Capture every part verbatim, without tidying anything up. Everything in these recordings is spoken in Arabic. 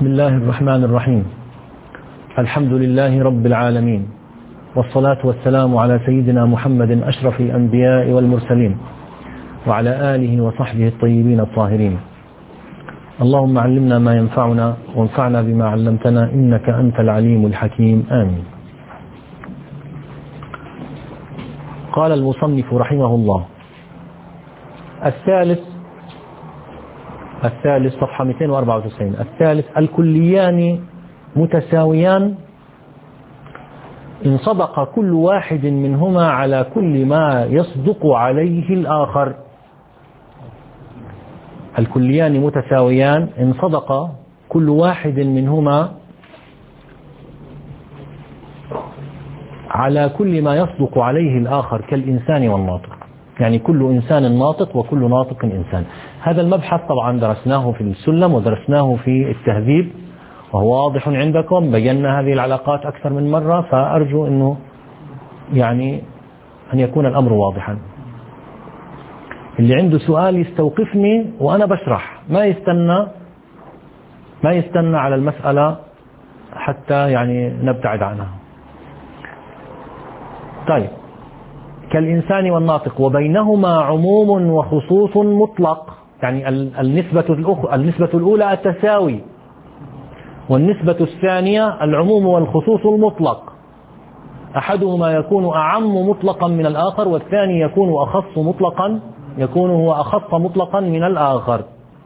بسم الله الرحمن الرحيم. الحمد لله رب العالمين، والصلاة والسلام على سيدنا محمد أشرف الأنبياء والمرسلين، وعلى آله وصحبه الطيبين الطاهرين. اللهم علمنا ما ينفعنا وانفعنا بما علمتنا، إنك أنت العليم الحكيم. آمين. قال المصنف رحمه الله: الثالث الثالث صفحة مئتين وأربعة وتسعين. الثالث: الكليان متساويان إن صدق كل واحد منهما على كل ما يصدق عليه الآخر. الكليان متساويان إن صدق كل واحد منهما على كل ما يصدق عليه الآخر كالإنسان والناطق، يعني كل إنسان ناطق وكل ناطق إنسان. هذا المبحث طبعا درسناه في السلم ودرسناه في التهذيب وهو واضح عندكم، بينا هذه العلاقات أكثر من مرة، فأرجو أنه يعني أن يكون الأمر واضحا. اللي عنده سؤال يستوقفني وأنا بشرح، ما يستنى ما يستنى على المسألة حتى يعني نبتعد عنها. طيب، كالإنسان والناطق وبينهما عموم وخصوص مطلق، يعني النسبة النسبة الأولى التساوي، والنسبة الثانية العموم والخصوص المطلق. أحدهما يكون أعم مطلقا من الآخر، والثاني يكون أخص مطلقا يكون هو أخص مطلقا من الآخر.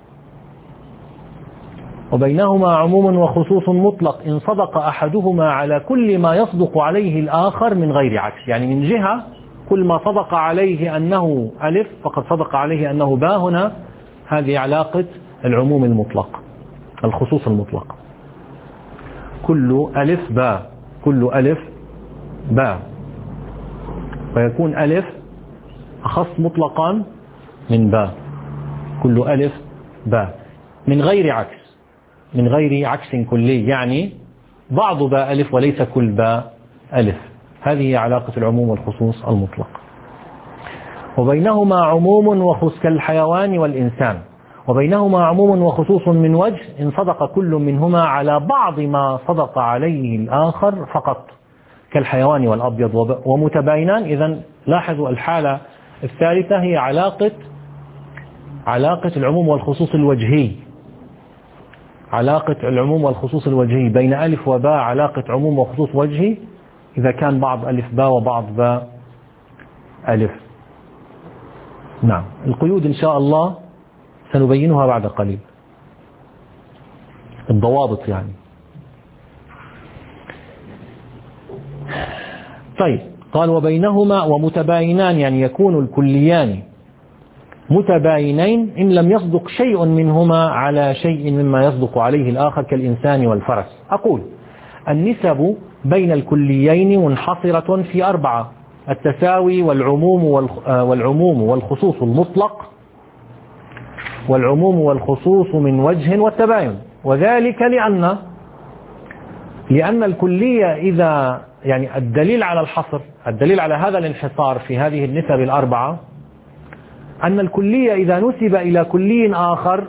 وبينهما عموم وخصوص مطلق إن صدق أحدهما على كل ما يصدق عليه الآخر من غير عكس، يعني من جهة كل ما صدق عليه أنه ألف فقد صدق عليه أنه باء. هنا هذه علاقة العموم المطلق الخصوص المطلق، كل ألف باء، كل ألف باء، ويكون ألف أخص مطلقا من باء، كل ألف باء من غير عكس، من غير عكس كلي، يعني بعض باء ألف وليس كل باء ألف. هذه علاقة العموم والخصوص المطلق. وبينهما عموم وخصوص كالحيوان والإنسان، وبينهما عموم وخصوص من وجه إن صدق كل منهما على بعض ما صدق عليه الآخر فقط، كالحيوان والأبيض ومتباينان. إذن لاحظوا الحالة الثالثة هي علاقة علاقة العموم والخصوص الوجهي، علاقة العموم والخصوص الوجهي بين ألف وباء علاقة عموم وخصوص وجهي إذا كان بعض ألف باء وبعض باء ألف. نعم، القيود إن شاء الله سنبينها بعد قليل، الضوابط يعني. طيب، قال وبينهما ومتباينان، يعني يكون الكليان متباينين إن لم يصدق شيء منهما على شيء مما يصدق عليه الآخر كالإنسان والفرس. أقول النسب بين الكليين منحصرة في أربعة: التساوي والعموم والعموم والخصوص المطلق، والعموم والخصوص من وجه، والتباين. وذلك لأن لأن الكلية إذا يعني الدليل على الحصر، الدليل على هذا الانحصار في هذه النسب الأربعة أن الكلية إذا نسب إلى كلي آخر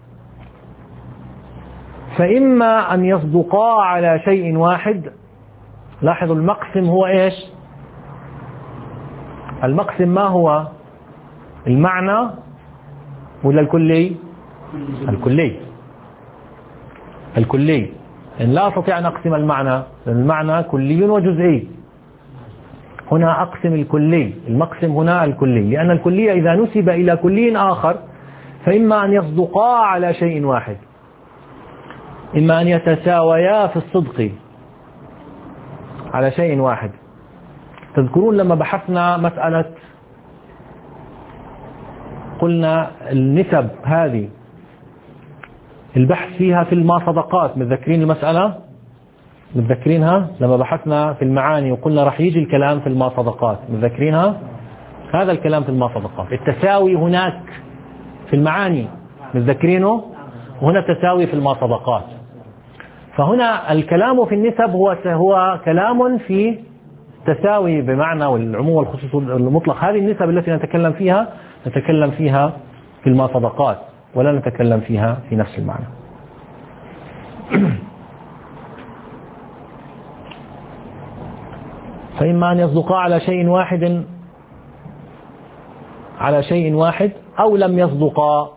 فإما أن يصدقا على شيء واحد. لاحظوا المقسم هو إيش؟ المقسم ما هو؟ المعنى ولا الكلي؟ الكلي الكلي إن لا أستطيع أن أقسم المعنى، المعنى كلي وجزئي. هنا أقسم الكلي، المقسم هنا الكلي، لأن الكلية إذا نسب إلى كلي آخر فإما أن يصدقا على شيء واحد، إما أن يتساويا في الصدق على شيء واحد. تذكرون لما بحثنا مسألة قلنا النسب هذه البحث فيها في الماصدقات، متذكرين المسألة؟ متذكرينها لما بحثنا في المعاني وقلنا رح يجي الكلام في الماصدقات، متذكرينها؟ هذا الكلام في الماصدقات. التساوي هناك في المعاني، متذكرينه؟ وهنا التساوي في الماصدقات. فهنا الكلام في النسب هو هو كلام في تساوي بمعنى والعموم والخصوص المطلق. هذه النسب التي نتكلم فيها نتكلم فيها في الماصدقات، ولا نتكلم فيها في نفس المعنى. فإما أن يصدقا على شيء واحد على شيء واحد أو لم يصدقا.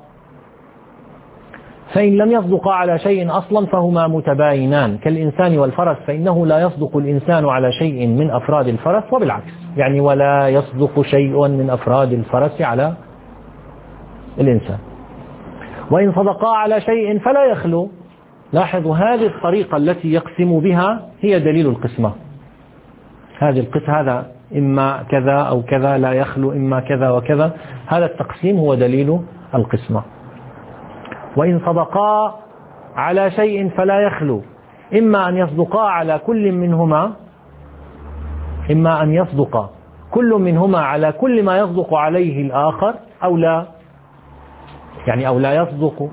فإن لم يصدقا على شيء أصلا فهما متباينان كالإنسان والفرس، فإنه لا يصدق الإنسان على شيء من أفراد الفرس وبالعكس، يعني ولا يصدق شيء من أفراد الفرس على الإنسان. وإن صدقا على شيء فلا يخلو. لاحظوا هذه الطريقة التي يقسم بها هي دليل القسمة. هذه القسمة، هذا إما كذا أو كذا لا يخلو، إما كذا وكذا، هذا التقسيم هو دليل القسمة. وإن صدقا على شيء فلا يخلو، إما أن يصدقا على كل منهما إما أن يصدق كل منهما على كل ما يصدق عليه الآخر أو لا، يعني أو لا يصدق.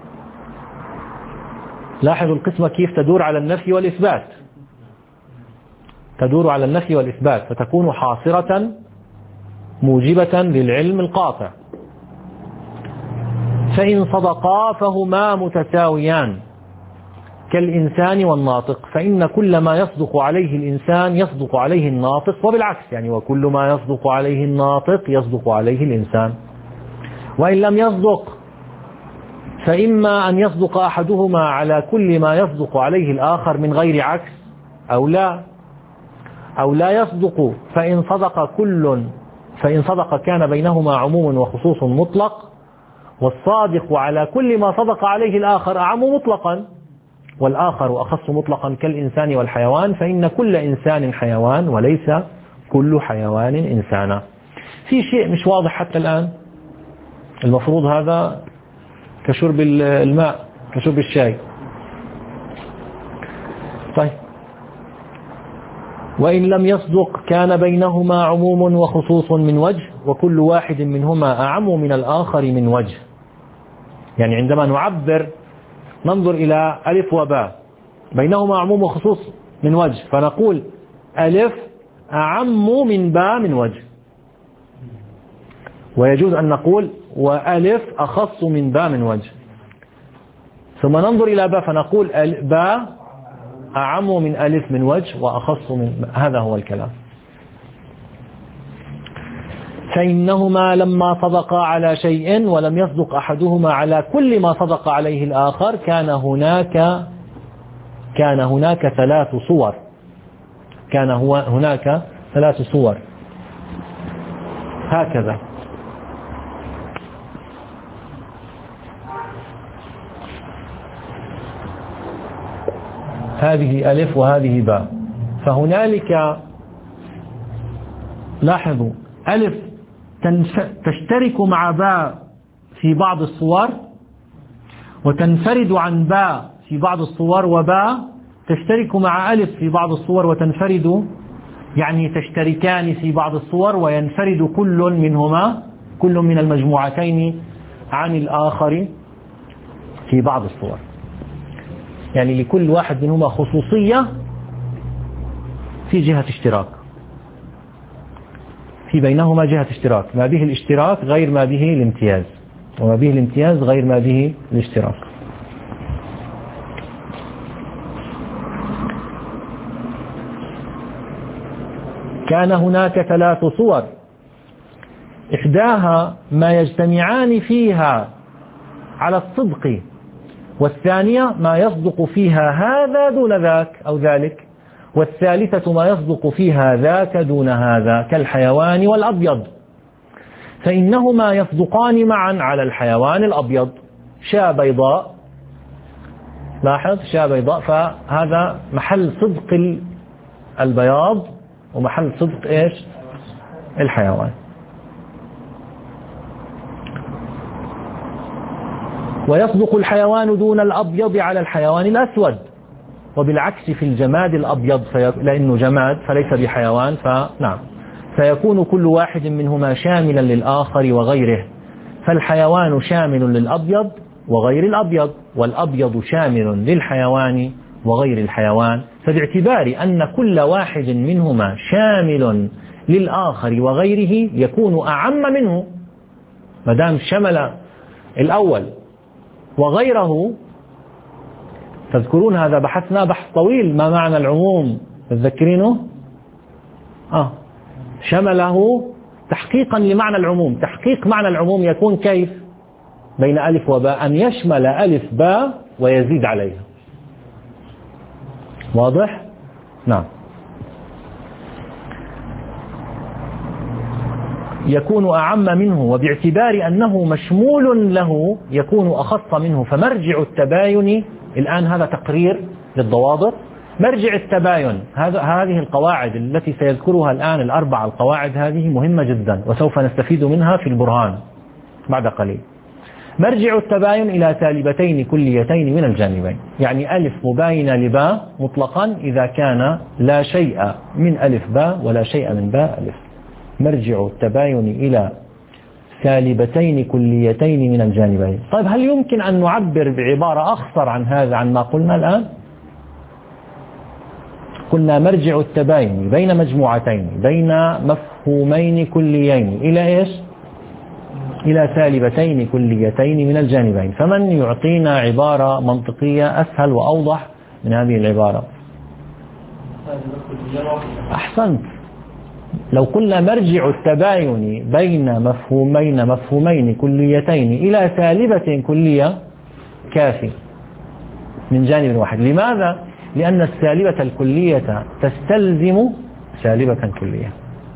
لاحظوا القسمة كيف تدور على النفي والإثبات، تدور على النفي والإثبات، فتكون حاصرة موجبة للعلم القاطع. فإن صدقا فهما متساويان كالإنسان والناطق، فإن كل ما يصدق عليه الإنسان يصدق عليه الناطق وبالعكس، يعني وكل ما يصدق عليه الناطق يصدق عليه الإنسان. وإن لم يصدق فإما أن يصدق أحدهما على كل ما يصدق عليه الآخر من غير عكس أو لا أو لا يصدق. فإن صدق كل فإن صدق كان بينهما عموم وخصوص مطلق، والصادق على كل ما صدق عليه الآخر أعم مطلقا، والآخر أخص مطلقا كالإنسان والحيوان، فإن كل إنسان حيوان وليس كل حيوان إنسانا. في شيء مش واضح حتى الآن، المفروض هذا كشرب الماء كشرب الشاي. طيب، وإن لم يصدق كان بينهما عموم وخصوص من وجه، وكل واحد منهما أعم من الآخر من وجه. يعني عندما نعبر ننظر إلى ألف وباء بينهما عموم وخصوص من وجه، فنقول ألف أعم من باء من وجه، ويجوز أن نقول وألف أخص من باء من وجه. ثم ننظر إلى باء فنقول باء أعم من ألف من وجه وأخص من، هذا هو الكلام. فإنهما لما صدقا على شيء ولم يصدق أحدهما على كل ما صدق عليه الآخر كان هناك كان هناك ثلاث صور كان هو هناك ثلاث صور هكذا. هذه ألف وهذه باء، فهنالك لاحظوا ألف تشترك مع باء في بعض الصور وتنفرد عن باء في بعض الصور، وباء تشترك مع ألف في بعض الصور وتنفرد، يعني تشتركان في بعض الصور وينفرد كل منهما كل من المجموعتين عن الآخر في بعض الصور. يعني لكل واحد منهما خصوصية في جهة اشتراك، في بينهما جهة اشتراك، ما به الاشتراك غير ما به الامتياز، وما به الامتياز غير ما به الاشتراك. كان هناك ثلاث صور، إحداها ما يجتمعان فيها على الصدق، والثانية ما يصدق فيها هذا دون ذاك أو ذلك، والثالثة ما يصدق فيها ذاك دون هذا كالحيوان والأبيض. فإنهما يصدقان معا على الحيوان الأبيض. شاة بيضاء، لاحظ شاة بيضاء، فهذا محل صدق البياض ومحل صدق إيش؟ الحيوان. ويصدق الحيوان دون الأبيض على الحيوان الأسود، وبالعكس في الجماد الأبيض لأنه جماد فليس بحيوان، فنعم فيكون كل واحد منهما شاملا للآخر وغيره، فالحيوان شامل للأبيض وغير الأبيض، والأبيض شامل للحيوان وغير الحيوان. فباعتبار أن كل واحد منهما شامل للآخر وغيره يكون أعم منه، مدام شمل الأول وغيره تذكرون هذا بحثنا بحث طويل، ما معنى العموم، تذكرينه؟ آه شمله تحقيقا لمعنى العموم. تحقيق معنى العموم يكون كيف؟ بين ألف وباء، أن يشمل ألف باء ويزيد عليها. واضح؟ نعم. يكون أعم منه، وباعتبار أنه مشمول له يكون أخص منه. فمرجع التباين، الآن هذا تقرير للضوابط. مرجع التباين، هذا هذه القواعد التي سيذكرها الآن، الأربع القواعد هذه مهمة جدا وسوف نستفيد منها في البرهان بعد قليل. مرجع التباين إلى سالبتين كليتين من الجانبين، يعني ألف مباينة لباء مطلقا إذا كان لا شيء من ألف باء ولا شيء من باء ألف. مرجع التباين إلى سالبتين كليتين من الجانبين. طيب هل يمكن أن نعبر بعبارة أخصر عن هذا، عن ما قلنا الآن؟ قلنا مرجع التباين بين مجموعتين بين مفهومين كليين إلى إيش؟ إلى سالبتين كليتين من الجانبين. فمن يعطينا عبارة منطقية أسهل وأوضح من هذه العبارة؟ أحسنت. لو قلنا مرجع التباين بين مفهومين مفهومين كليتين إلى سالبة كلية كافي من جانب واحد. لماذا؟ لأن السالبة الكلية تستلزم سالبة كلية،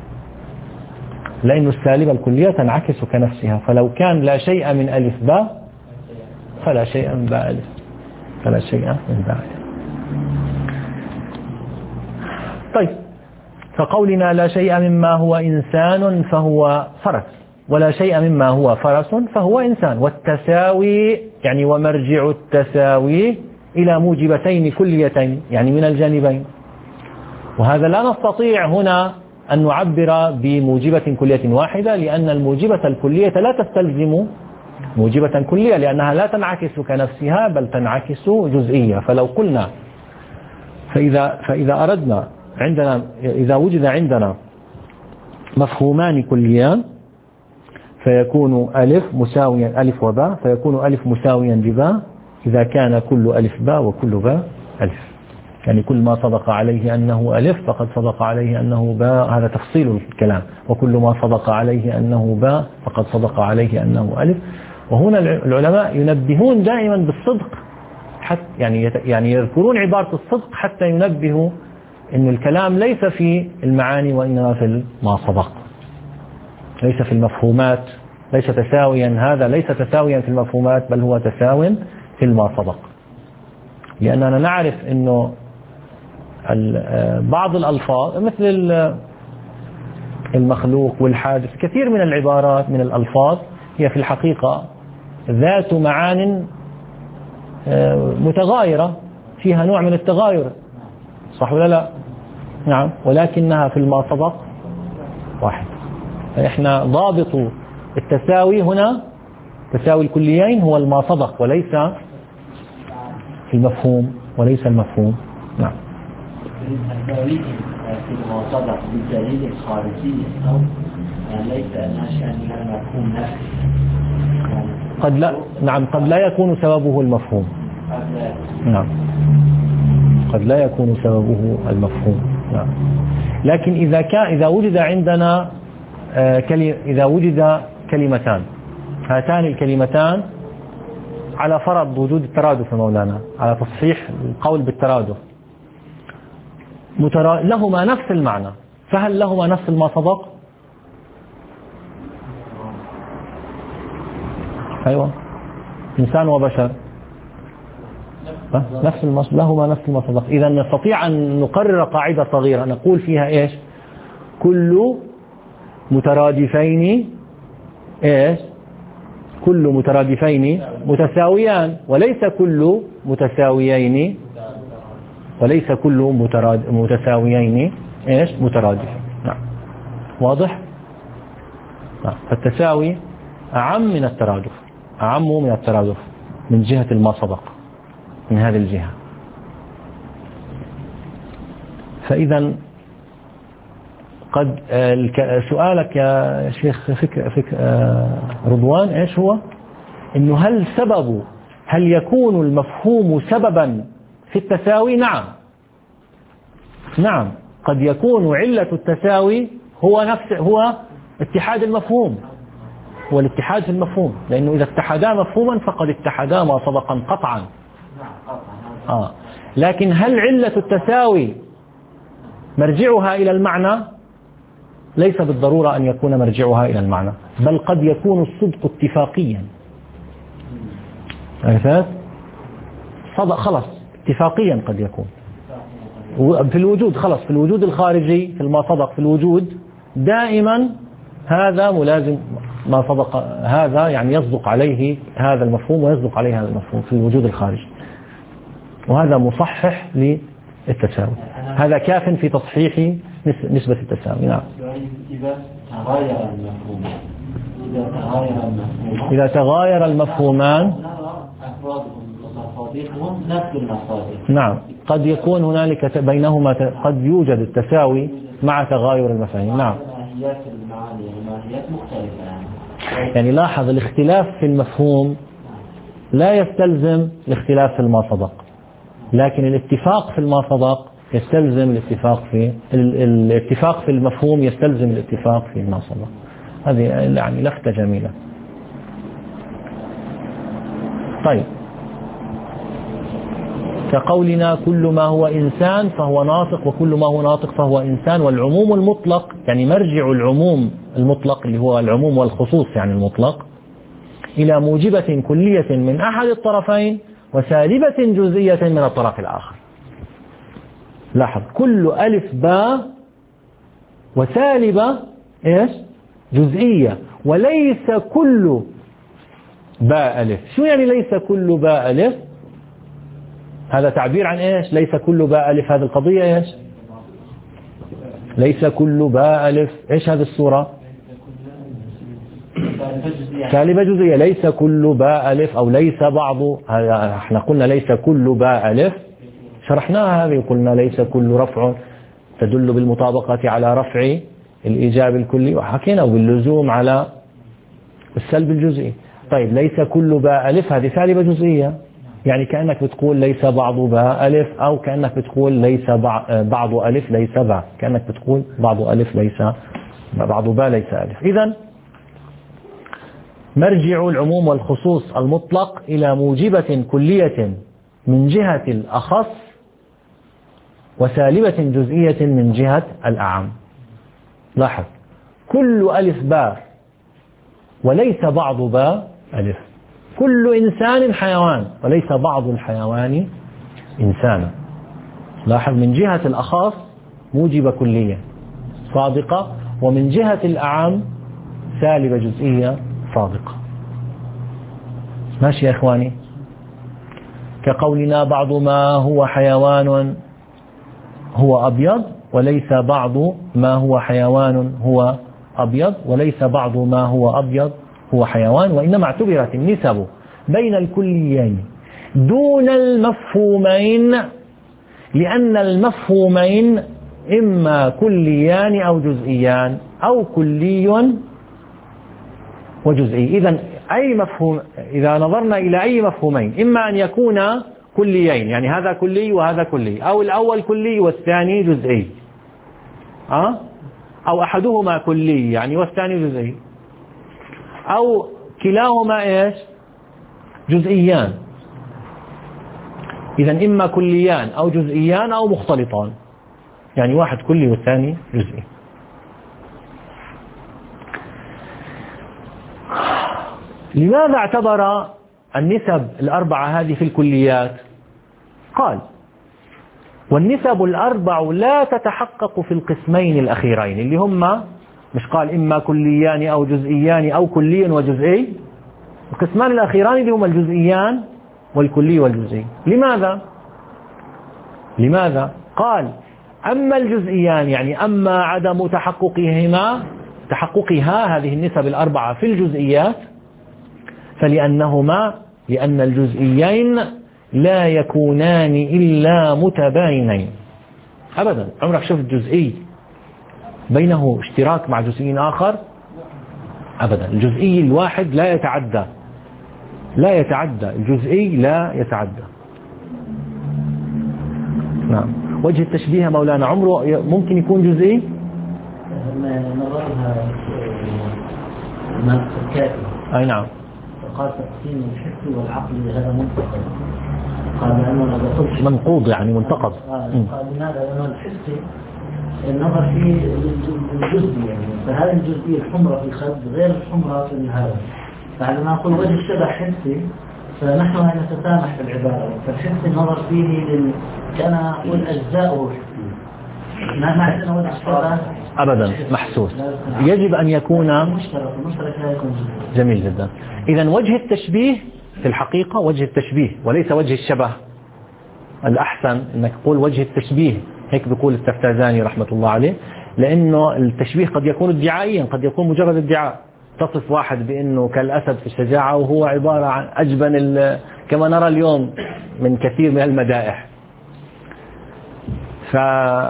لأن السالبة الكلية تنعكس كنفسها. فلو كان لا شيء من ألف باء فلا شيء من باء ألف، فلا شيء من باء ألف. طيب، فقولنا لا شيء مما هو إنسان فهو فرس، ولا شيء مما هو فرس فهو إنسان. والتساوي يعني ومرجع التساوي إلى موجبتين كليتين، يعني من الجانبين. وهذا لا نستطيع هنا أن نعبر بموجبة كلية واحدة، لأن الموجبة الكلية لا تستلزم موجبة كلية، لأنها لا تنعكس كنفسها بل تنعكس جزئية. فلو قلنا فإذا, فإذا أردنا عندنا إذا وجد عندنا مفهومان كليان فيكون ألف مساويا ألف وباء، فيكون ألف مساويا بباء إذا كان كل ألف باء وكل باء ألف. يعني كل ما صدق عليه أنه ألف فقد صدق عليه أنه باء، هذا تفصيل الكلام. وكل ما صدق عليه أنه باء فقد صدق عليه أنه ألف. وهنا العلماء ينبهون دائما بالصدق، حتى يعني يعني يذكرون عبارة الصدق حتى ينبهوا إن الكلام ليس في المعاني وإنما في ما صدق، ليس في المفهومات، ليس تساويا. هذا ليس تساويا في المفهومات بل هو تساو في ما صدق. لأننا نعرف إنه بعض الألفاظ مثل المخلوق والحادث، كثير من العبارات من الألفاظ هي في الحقيقة ذات معان متغايرة، فيها نوع من التغاير، صح ولا لا؟ نعم. ولكنها في المصدق واحد. فإحنا ضابط التساوي هنا، تساوي الكليين، هو المصدق وليس المفهوم، وليس المفهوم. نعم. التساوي في المصدق بالدليل الخارجي أو ليس ناشئا من المفهوم نفسه. قد لا، نعم، قد لا يكون سببه المفهوم. نعم، قد لا يكون سببه المفهوم. نعم. لكن إذا كان إذا وجد عندنا إذا وجد كلمتان، هاتان الكلمتان على فرض وجود الترادف يا مولانا، على تصحيح القول بالترادف، لهما نفس المعنى، فهل لهما نفس ما صدق؟ أيوة، إنسان وبشر نفس المص... لهما نفس ما صدق. إذا نستطيع أن نقرر قاعدة صغيرة نقول فيها إيش؟ كل مترادفين إيش؟ كل مترادفين متساويان، وليس كل متساويين وليس كل متراد... متساويين إيش؟ مترادف. نعم. واضح؟ نعم. فالتساوي أعم من الترادف، أعم من الترادف من جهة ما صدق، من هذه الجهة. فإذا قد سؤالك يا شيخ فك فك رضوان إيش هو؟ إنه هل سبب هل يكون المفهوم سببا في التساوي نعم نعم قد يكون علة التساوي هو نفس هو اتحاد المفهوم، هو الاتحاد في المفهوم، لأنه إذا اتحدا مفهوما فقد اتحدا ما سبقا قطعا. آه. لكن هل علة التساوي مرجعها إلى المعنى؟ ليس بالضرورة أن يكون مرجعها إلى المعنى، بل قد يكون الصدق اتفاقيا. عرفت؟ صدق خلص اتفاقيا قد يكون في الوجود، خلص في الوجود الخارجي في ما صدق في الوجود دائما هذا ملازم ما صدق، هذا يعني يصدق عليه هذا المفهوم ويصدق عليه هذا المفهوم في الوجود الخارجي، وهذا مصحح للتساوي، هذا كاف في تصحيح نسبة التساوي. نعم. إذا تغاير المفهوم إذا تغاير المفهوم إذا تغاير المفهومان نفس المصادر. نعم قد يكون هنالك بينهما قد يوجد التساوي مع تغاير المفاهيم. نعم. ماهيات المعاني ماهيات مختلفة يعني. يعني لاحظ الاختلاف في المفهوم لا يستلزم الاختلاف في ما صدق، لكن الاتفاق في ما صدق يستلزم الاتفاق في الاتفاق في المفهوم يستلزم الاتفاق في ما صدق. هذه يعني لفتة جميلة. طيب كقولنا كل ما هو إنسان فهو ناطق وكل ما هو ناطق فهو إنسان، والعموم المطلق يعني مرجع العموم المطلق اللي هو العموم والخصوص يعني المطلق إلى موجبة كلية من أحد الطرفين وسالبة جزئية من الطرف الآخر. لاحظ كل ألف باء وسالبة إيش جزئية، وليس كل باء ألف. شو يعني ليس كل باء ألف؟ هذا تعبير عن إيش؟ ليس كل باء ألف. هذه القضية إيش؟ ليس كل باء ألف. إيش هذه الصورة؟ سالبة جزئية. ليس كل باء ألف أو ليس بعض، احنا قلنا ليس كل باء ألف، شرحناها هذه، قلنا ليس كل رفع تدل بالمطابقة على رفع الإيجاب الكلي، وحكينا باللزوم على السلب الجزئي. طيب ليس كل باء ألف هذه سالبة جزئية، يعني كأنك بتقول ليس بعض باء ألف، أو كأنك بتقول ليس بعض ألف ليس باء، كأنك بتقول بعض ألف ليس بعض باء ليس ألف. إذن مرجع العموم والخصوص المطلق إلى موجبة كلية من جهة الأخص وسالبة جزئية من جهة الأعم. لاحظ كل ألف باء وليس بعض باء ألف، كل إنسان حيوان وليس بعض الحيوان إنسانا. لاحظ من جهة الأخص موجبة كلية صادقة، ومن جهة الأعم سالبة جزئية صادقة. ماشي يا إخواني؟ كقولنا بعض ما هو حيوان هو أبيض، وليس بعض ما هو حيوان هو أبيض، وليس بعض ما هو أبيض هو حيوان، وإنما اعتبرت النسب بين الكليين دون المفهومين، لأن المفهومين إما كليان أو جزئيان أو كلي وجزئي. إذن أي مفهوم، إذا نظرنا إلى أي مفهومين إما أن يكون كليين، يعني هذا كلي وهذا كلي، أو الأول كلي والثاني جزئي، أه؟ أو أحدهما كلي يعني والثاني جزئي، أو كلاهما إيش جزئيان. إذن إما كليان أو جزئيان أو مختلطان، يعني واحد كلي والثاني جزئي. لماذا اعتبر النسب الأربعة هذه في الكليات؟ قال والنسب الأربع لا تتحقق في القسمين الأخيرين اللي هما، مش قال إما كليان أو جزئيان أو كلي وجزئي؟ القسمان الأخيران اللي هما الجزئيان والكلي والجزئي. لماذا؟ لماذا؟ قال أما الجزئيان يعني أما عدم تحققهما تحققها هذه النسب الأربعة في الجزئيات، فلأنهما لأن الجزئيين لا يكونان إلا متباينين. أبدا عمرك شفت جزئي بينه اشتراك مع جزئي آخر؟ أبدا. الجزئي الواحد لا يتعدى لا يتعدى الجزئي لا يتعدى. نعم. وجه التشبيه مولانا عمره ممكن يكون جزئي؟ نظرها المنطق الكافي. أي نعم. قال تقسيم الحس والعقل هذا منتقد. قال لأنه ما بقولش منقوض يعني منتقد. قال لماذا؟ لأنه الحس النظر فيه الجزئي يعني، فهذه الجزئية الحمرة في الخد غير الحمرة في هذا. فعندما نقول وجه الشبه حسي فنحن نتسامح في العبارة، فالحس النظر فيه لل... كان أقول أجزاؤه حسي، ما عندنا وجه الشبه أبدا محسوس، يجب أن يكون مشترك. المشترك لا يكون جزئي. جميل جدا. إذن وجه التشبيه في الحقيقة وجه التشبيه وليس وجه الشبه. الأحسن أنك تقول وجه التشبيه، هيك بيقول التفتازاني رحمة الله عليه، لأنه التشبيه قد يكون ادعائيا، قد يكون مجرد ادعاء. تصف واحد بأنه كالأسد في الشجاعة وهو عبارة عن أجبن كما نرى اليوم من كثير من المدائح. ف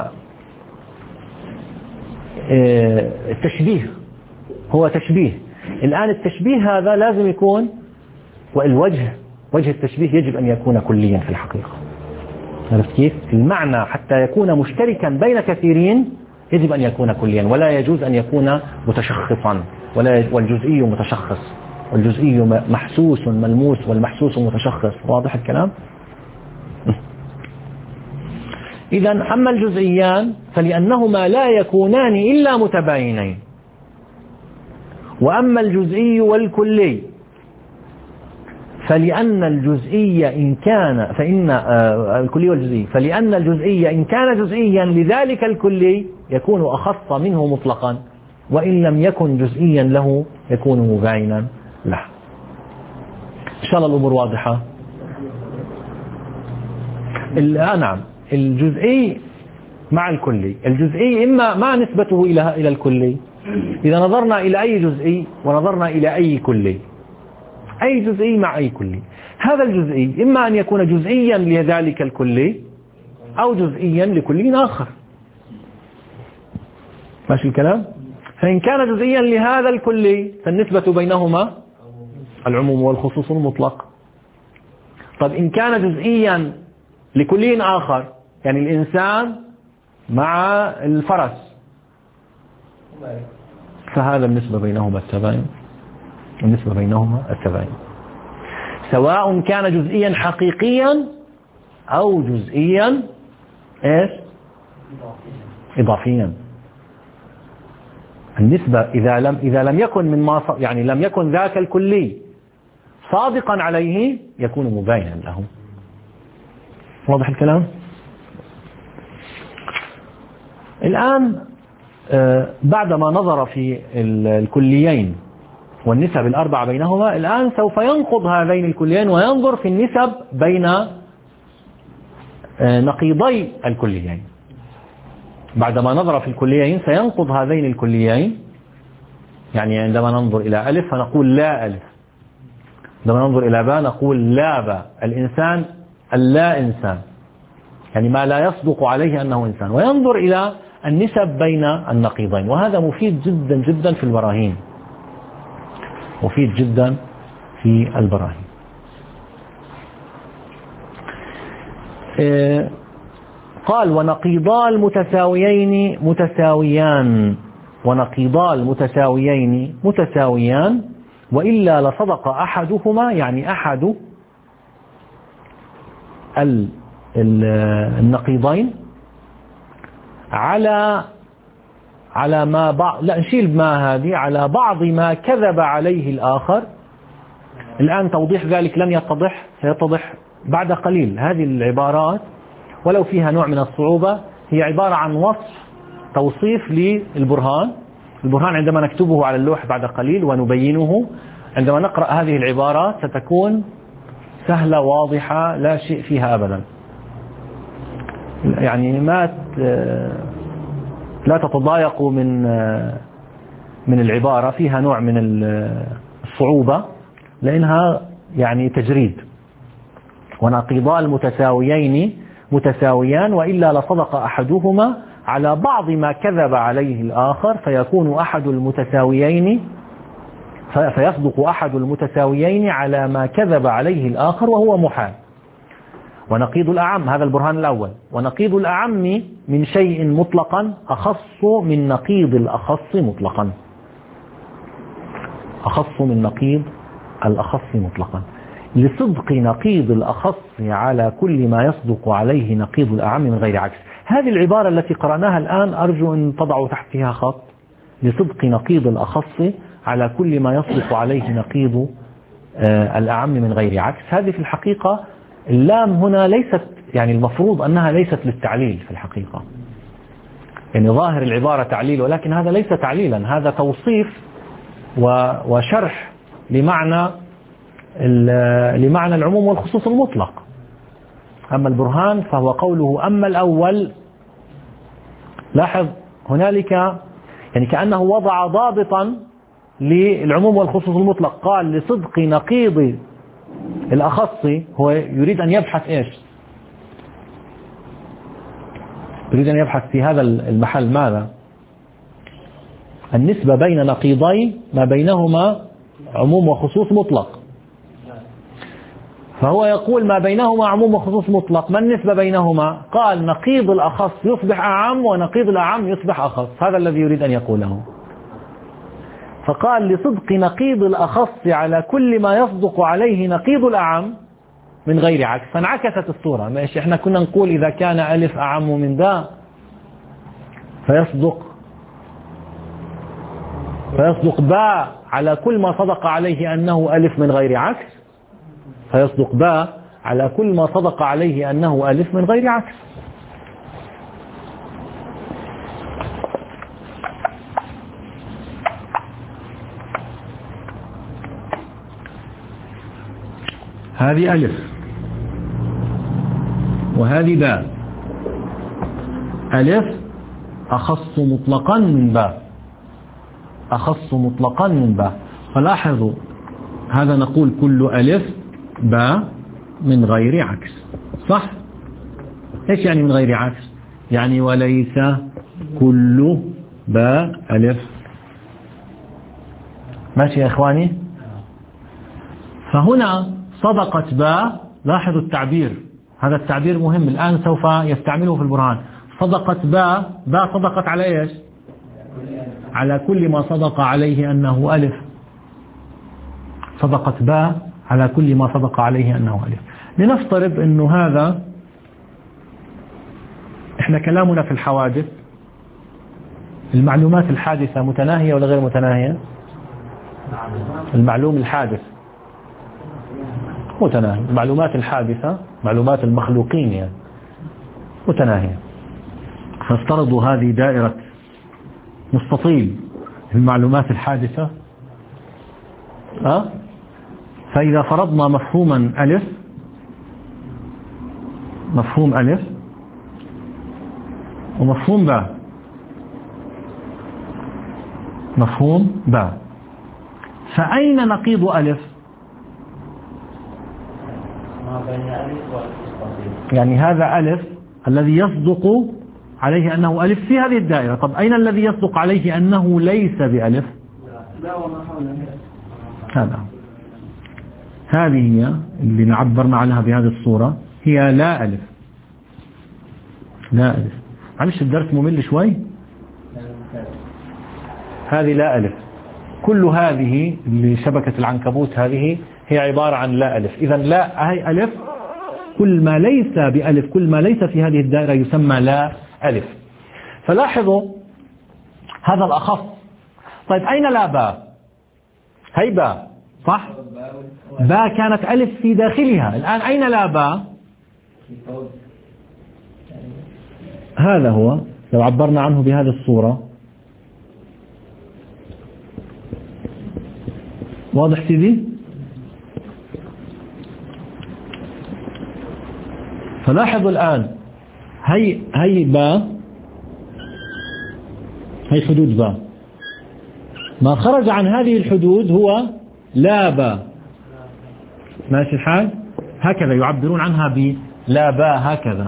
التشبيه هو تشبيه. الآن التشبيه هذا لازم يكون، والوجه وجه التشبيه يجب أن يكون كليا في الحقيقة. عرفت كيف؟ المعنى حتى يكون مشتركا بين كثيرين يجب أن يكون كليا، ولا يجوز أن يكون متشخصا، ولا والجزئي متشخص، والجزئي محسوس ملموس والمحسوس متشخص. واضح الكلام؟ إذا أما الجزئيان فلأنهما لا يكونان إلا متباينين، وأما الجزئي والكلي فلأن الجزئي إن كان فإن آه الكلي والجزئي فلأن الجزئي إن كان جزئيا لذلك الكلي يكون أخص منه مطلقا، وإن لم يكن جزئيا له يكون مباينا له. إن شاء الله الأمور واضحة. نعم. الجزئي مع الكلي، الجزئي إما مع نسبته إلى إلى الكلي. إذا نظرنا إلى أي جزئي ونظرنا إلى أي كلي، أي جزئي مع أي كلي، هذا الجزئي إما أن يكون جزئيا لذلك الكلي أو جزئيا لكلي آخر. ماشي الكلام؟ فإن كان جزئيا لهذا الكلي فالنسبة بينهما العموم والخصوص المطلق. طب إن كان جزئيا لكلي آخر، يعني الإنسان مع الفرس، فهذا النسبة بينهما التباين، النسبة بينهما التباين، سواء كان جزئيا حقيقيا أو جزئيا إيش؟ إضافيا. النسبة إذا لم إذا لم يكن من ما يعني لم يكن ذاك الكلي صادقا عليه يكون مباينا له. واضح الكلام؟ الآن بعدما نظر في الكليين والنسب الأربعة بينهما، الآن سوف ينقض هذين الكليين وينظر في النسب بين نقيضي الكليين. بعدما نظر في الكليين سينقض هذين الكليين، يعني عندما ننظر إلى ألف فنقول لا ألف، عندما ننظر إلى باء نقول لا باء، الإنسان اللا إنسان، يعني ما لا يصدق عليه أنه إنسان، وينظر إلى النسب بين النقيضين. وهذا مفيد جدا جدا في البراهين، مفيد جدا في البراهين. إيه قال ونقيضا المتساويين متساويان، ونقيضا المتساويين متساويان وإلا لصدق أحدهما، يعني أحد النقيضين على على ما بعض لا نشيل ما هذه على بعض ما كذب عليه الآخر. الآن توضيح ذلك لن يتضح، سيتضح بعد قليل. هذه العبارات ولو فيها نوع من الصعوبة هي عبارة عن وصف توصيف للبرهان. البرهان عندما نكتبه على اللوح بعد قليل ونبينه، عندما نقرأ هذه العبارات ستكون سهلة واضحة لا شيء فيها أبدا، يعني ما لا تتضايقوا من من العبارة، فيها نوع من الصعوبة لأنها يعني تجريد. ونقيضا المتساويين متساويان وإلا لصدق أحدهما على بعض ما كذب عليه الآخر، فيكون أحد المتساويين فيصدق أحد المتساويين على ما كذب عليه الآخر وهو محال. ونقيض الأعم، هذا البرهان الأول. ونقيض الأعم من شيء مطلقا أخص من نقيض الأخص مطلقا، أخص من نقيض الأخص مطلقا، لصدق نقيض الأخص على كل ما يصدق عليه نقيض الأعم من غير عكس. هذه العبارة التي قرأناها الآن أرجو أن تضعوا تحتها خط، لصدق نقيض الأخص على كل ما يصدق عليه نقيض آه الأعم من غير عكس. هذه في الحقيقة اللام هنا ليست، يعني المفروض أنها ليست للتعليل في الحقيقة، يعني ظاهر العبارة تعليل، ولكن هذا ليس تعليلا، هذا توصيف وشرح لمعنى لمعنى العموم والخصوص المطلق. أما البرهان فهو قوله أما الأول، لاحظ هنالك يعني كأنه وضع ضابطا للعموم والخصوص المطلق، قال لصدق نقيض الأخص، هو يريد أن يبحث إيش؟ يريد أن يبحث في هذا المحل ماذا؟ النسبة بين نقيضي ما بينهما عموم وخصوص مطلق. فهو يقول ما بينهما عموم وخصوص مطلق، ما النسبة بينهما؟ قال نقيض الأخص يصبح أعم ونقيض الأعم يصبح أخص، هذا الذي يريد أن يقوله. فقال لصدق نقيض الأخص على كل ما يصدق عليه نقيض الأعم من غير عكس. فانعكست الصورة، ماشي احنا كنا نقول إذا كان ألف أعم من باء فيصدق فيصدق باء على كل ما صدق عليه أنه ألف من غير عكس، فيصدق باء على كل ما صدق عليه أنه ألف من غير عكس. هذه ألف وهذه باء، ألف أخص مطلقا من باء، أخص مطلقا من باء. فلاحظوا هذا نقول كل ألف باء من غير عكس، صح؟ إيش يعني من غير عكس؟ يعني وليس كل باء ألف. ماشي يا إخواني؟ فهنا صدقت باء، لاحظوا التعبير، هذا التعبير مهم الآن سوف يستعمله في البرهان. صدقت باء، باء صدقت على إيش؟ على كل ما صدق عليه أنه ألف. صدقت باء على كل ما صدق عليه أنه ألف. لنفترض أنه هذا، إحنا كلامنا في الحوادث، المعلومات الحادثة متناهية ولا غير متناهية؟ المعلوم الحادث متناهي، المعلومات الحادثة معلومات المخلوقين يعني متناهية. فافترضوا هذه دائرة مستطيل المعلومات الحادثة، أه؟ فإذا فرضنا مفهوما ألف، مفهوم ألف ومفهوم باء، مفهوم باء، فأين نقيض ألف؟ يعني هذا ألف الذي يصدق عليه أنه ألف في هذه الدائرة. طب أين الذي يصدق عليه أنه ليس بألف؟ هذا، هذه هي اللي نعبرنا عنها بهذه الصورة، هي لا ألف. لا ألف، معلش الدرس ممل شوي. هذه لا ألف، كل هذه اللي شبكة العنكبوت هذه هي عبارة عن لا ألف. إذا لا هي ألف، كل ما ليس بألف، كل ما ليس في هذه الدائرة يسمى لا ألف. فلاحظوا هذا الأخص. طيب أين لا باء؟ هي باء صح؟ باء كانت ألف في داخلها، الآن أين لا باء؟ هذا هو لو عبرنا عنه بهذه الصورة، واضح سيدي؟ فلاحظوا الآن هي هي باء، هي حدود باء، ما خرج عن هذه الحدود هو لا باء. ماشي الحال؟ هكذا يعبرون عنها بلا باء، هكذا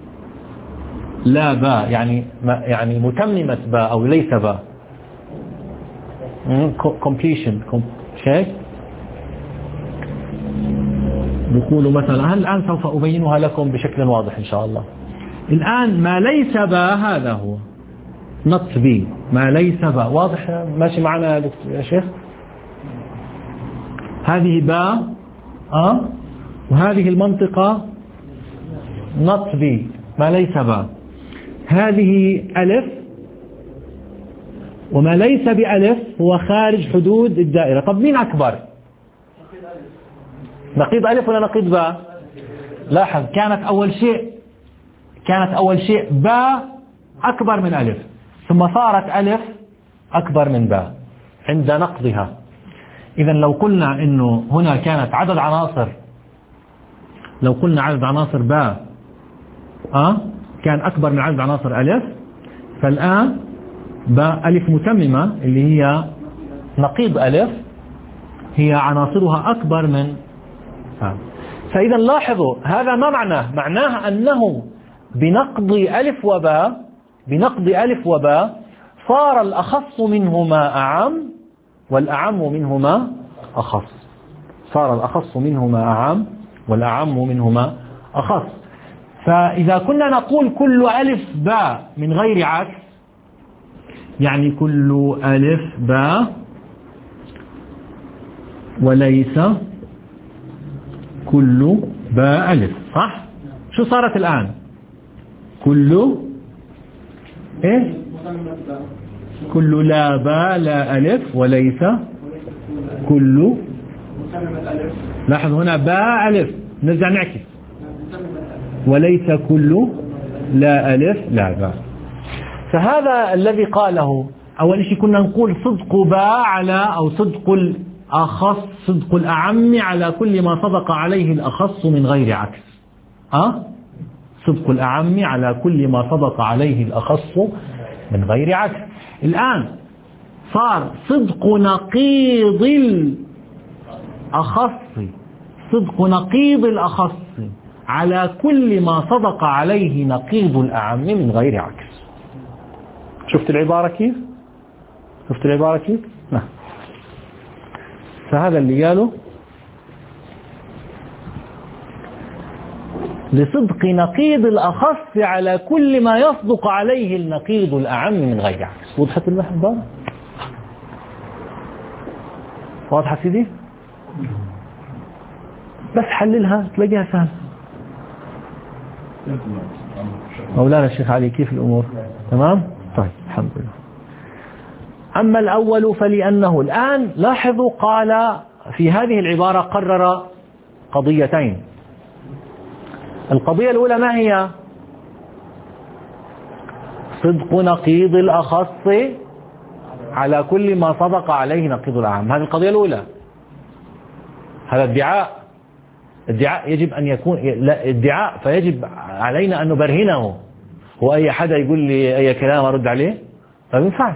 لا باء يعني يعني متممة باء أو ليس باء، completion شيء نقول مثلا الآن سوف أبينها لكم بشكل واضح إن شاء الله. الآن ما ليس با هذا هو not بي، ما ليس با واضح ماشي معنا يا شيخ؟ هذه با أه؟ وهذه المنطقة not بي ما ليس با، هذه ألف، وما ليس بألف هو خارج حدود الدائرة. طب مين أكبر؟ نقيض ألف ولا نقيض با؟ لاحظ كانت أول شيء كانت أول شيء با أكبر من ألف، ثم صارت ألف أكبر من با عند نقضها. إذا لو قلنا إنه هنا كانت عدد عناصر، لو قلنا عدد عناصر با أه كان أكبر من عدد عناصر ألف، فالآن با ألف متممة اللي هي نقيض ألف هي عناصرها أكبر من آه. فإذا لاحظوا هذا ما معناه؟ معناه أنه بنقض ألف وباء بنقض ألف وباء صار الأخص منهما أعم والأعم منهما أخص، صار الأخص منهما أعم والأعم منهما أخص. فإذا كنا نقول كل ألف باء من غير عكس، يعني كل ألف باء وليس كل باء ألف، صح؟ شو صارت الآن؟ كل إيه؟ كل لا باء لا ألف وليس كل، لاحظ هنا باء ألف نرجع نعكس، وليس كل لا ألف لا باء. فهذا الذي قاله أول شيء كنا نقول صدق باء على أو صدق الأخص، صدق الأعم على كل ما صدق عليه الأخص من غير عكس. أه؟ صدق الأعم على كل ما صدق عليه الأخص من غير عكس. الآن صار صدق نقيض الأخص، صدق نقيض الأخص على كل ما صدق عليه نقيض الأعم من غير عكس. شفت العبارة كيف؟ شفت العبارة كيف؟ نعم. فهذا اللي قاله لصدق نقيض الأخص على كل ما يصدق عليه النقيض الأعم من غير عكس. وضحت المحبة؟ واضحة سيدي؟ بس حللها تلاقيها سهل. مولانا الشيخ علي كيف الأمور؟ تمام؟ طيب الحمد لله. أما الأول فلأنه الآن لاحظوا قال في هذه العبارة قرر قضيتين. القضية الأولى ما هي؟ صدق نقيض الأخص على كل ما صدق عليه نقيض الأعم. هذه القضية الأولى. هذا ادعاء، ادعاء يجب أن يكون ادعاء، فيجب علينا أن نبرهنه. هو أي حدا يقول لي أي كلام أرد عليه؟ ما ينفعش.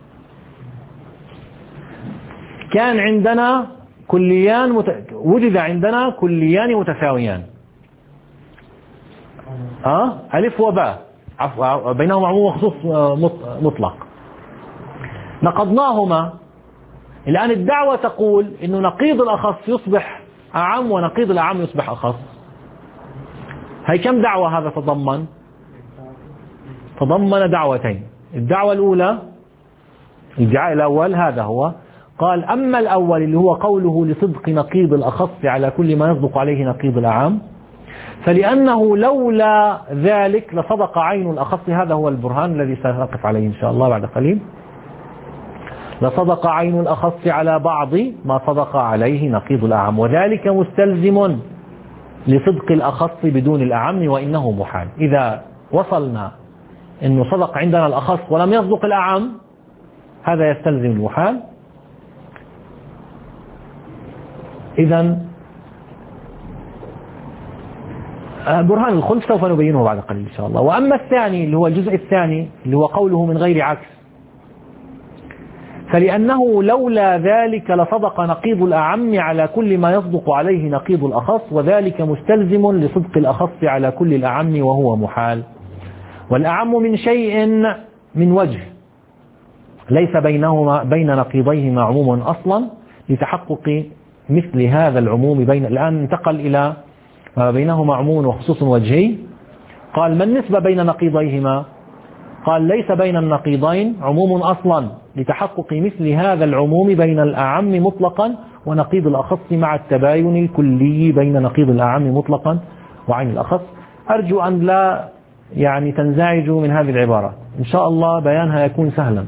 كان عندنا كليان مت... وجد عندنا كليان متساويان، أه؟ ألف وباء بينهما عموم وخصوص مطلق، نقضناهما. الآن الدعوة تقول إنه نقيض الأخص يصبح أعم ونقيض الأعم يصبح أخص. هي كم دعوة هذا تضمن؟ تضمن دعوتين. الدعوة الأولى الادعاء الأول هذا هو، قال أما الأول اللي هو قوله لصدق نقيض الأخص على كل ما يصدق عليه نقيض الأعم، فلأنه لولا ذلك لصدق عين الأخص. هذا هو البرهان الذي سنقف عليه إن شاء الله بعد قليل. لصدق عين الأخص على بعض ما صدق عليه نقيض الأعم، وذلك مستلزم لصدق الأخص بدون الأعم وإنه محال. إذا وصلنا إنه صدق عندنا الأخص ولم يصدق الأعم هذا يستلزم المحال. إذن برهان الخلف سوف نبينه بعد قليل إن شاء الله. وأما الثاني اللي هو الجزء الثاني اللي هو قوله من غير عكس، فلأنه لولا ذلك لصدق نقيض الأعم على كل ما يصدق عليه نقيض الأخص، وذلك مستلزم لصدق الأخص على كل الأعم وهو محال. والأعم من شيء من وجه ليس بينهما بين نقيضيهما عموم أصلا لتحقق مثل هذا العموم بين. الآن انتقل إلى ما بينهما عموم وخصوص وجهي. قال: ما النسبة بين نقيضيهما؟ قال: ليس بين النقيضين عموم أصلا لتحقق مثل هذا العموم بين الأعم مطلقا ونقيض الأخص مع التباين الكلي بين نقيض الأعم مطلقا وعين الأخص. أرجو أن لا يعني تنزعجوا من هذه العبارة، إن شاء الله بيانها يكون سهلا،